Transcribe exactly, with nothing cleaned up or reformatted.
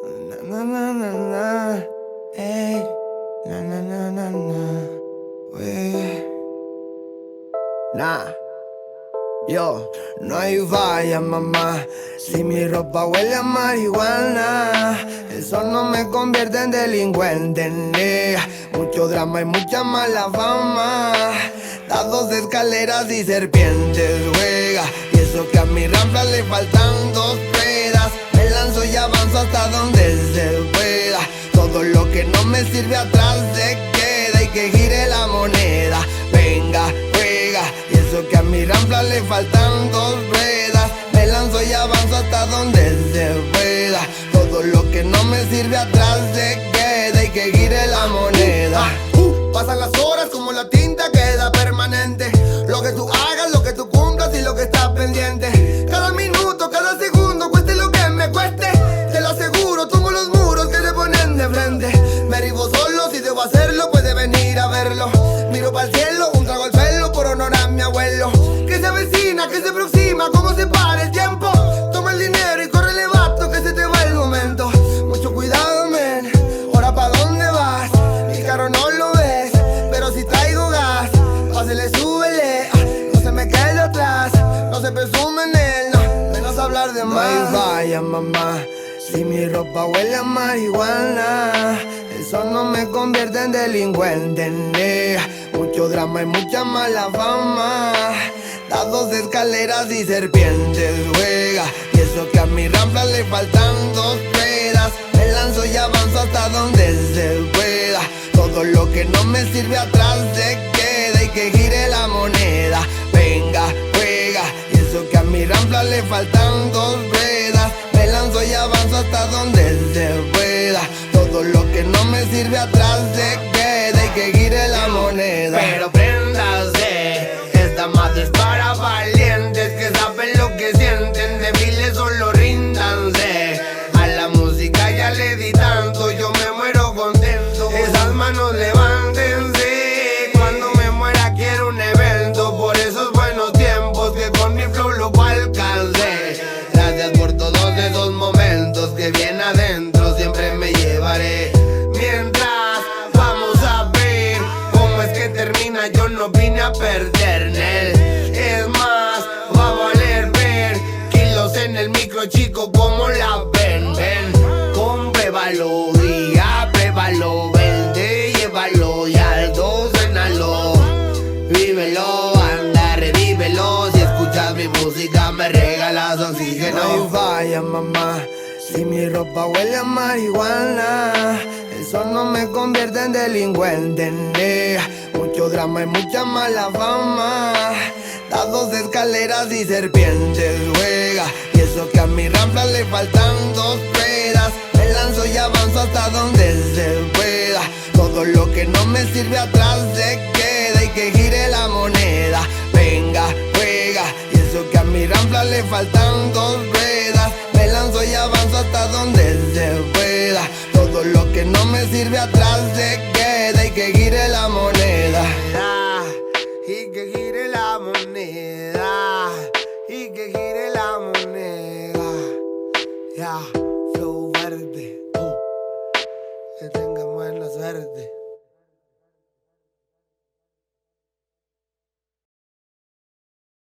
Na, na, na, na, ey, na, na, na, na, na, wey. Nah, yo, no hay falla, mamá. Si mi ropa huele a marihuana, eso no me convierte en delincuente, nea. Mucho drama y mucha mala fama. Las dos escaleras y serpientes juega. Y eso que a mi rampla le faltan dos ruedas. Me lanzo y avanzo hasta donde se pueda. Todo lo que no me sirve atrás se queda. Y que gire la moneda. Venga, juega. Y eso que a mi rampla le faltan dos ruedas. Me lanzo y avanzo hasta donde se pueda. Todo lo que no me sirve atrás se queda. Y que gire la moneda. uh, Pasan las horas como la tinta queda permanente. Lo que tú hagas, lo que tú cumplas y lo que estás pendiente. Cada minuto, cada segundo, cueste lo que me cueste. Te lo aseguro, tomo los muros que se ponen de frente. Me ribo solo, si debo hacerlo, puede venir a verlo. Miro para el cielo, un trago al pelo por honor a mi abuelo. Que se avecina, que se aproxima, cómo se para el tiempo. Toma el dinero y corre el vato, que se te va el momento. Mucho cuidado, men, ahora pa' dónde vas. Mi carro no lo ves, pero si traigo gas. Pásele, súbele, no se me quede atrás. No se presume en él, no, menos hablar de más. No hay falla, mamá. Si mi ropa huele a marihuana, eso no me convierte en delincuente, nea. Mucho drama y mucha mala fama. Las dos escaleras y serpientes juega. Y eso que a mi rampla le faltan dos ruedas. Me lanzo y avanzo hasta donde se pueda. Todo lo que no me sirve atrás se queda. Y que gire la moneda. Venga, juega. Y eso que a mi rampla le faltan dos ruedas. Me lanzo y avanzo hasta donde se pueda. Todo lo que no me sirve atrás se queda. Y que gire la moneda. Pero préndase, esta madre es para valientes que saben lo que sienten. Débiles solo ríndanse. A la música ya le di tanto, yo me muero contento. Esas manos levántense. Cuando me muera quiero un evento. Por esos buenos tiempos que con mi flow lo alcancé. Gracias por todos esos momentos que bien adentro siempre me llevaré. Mientras vamos a ver cómo es que termina, yo no vine a perder, Nel. Es más, va a valer ver kilos en el micro, chico, como la ven, ven. Compruébalo y apruébalo, vende, llévalo y al dos suénalo. Vívelo, anda, revívelo. Si escuchas mi música me regalas oxígeno. No hay falla, mamá. Si mi ropa huele a marihuana, eso no me convierte en delincuente, nea. Mucho drama y mucha mala fama. Las dos escaleras y serpientes juega. Y eso que a mi rampla le faltan dos ruedas. Me lanzo y avanzo hasta donde se pueda. Todo lo que no me sirve atrás se queda. Y que gire la moneda. Venga, juega. Y eso que a mi rampla le faltan dos ruedas. Me lanzo y avanzo hasta donde se pueda. Todo lo que no me sirve atrás se queda. Y que gire la moneda. Y que gire la moneda.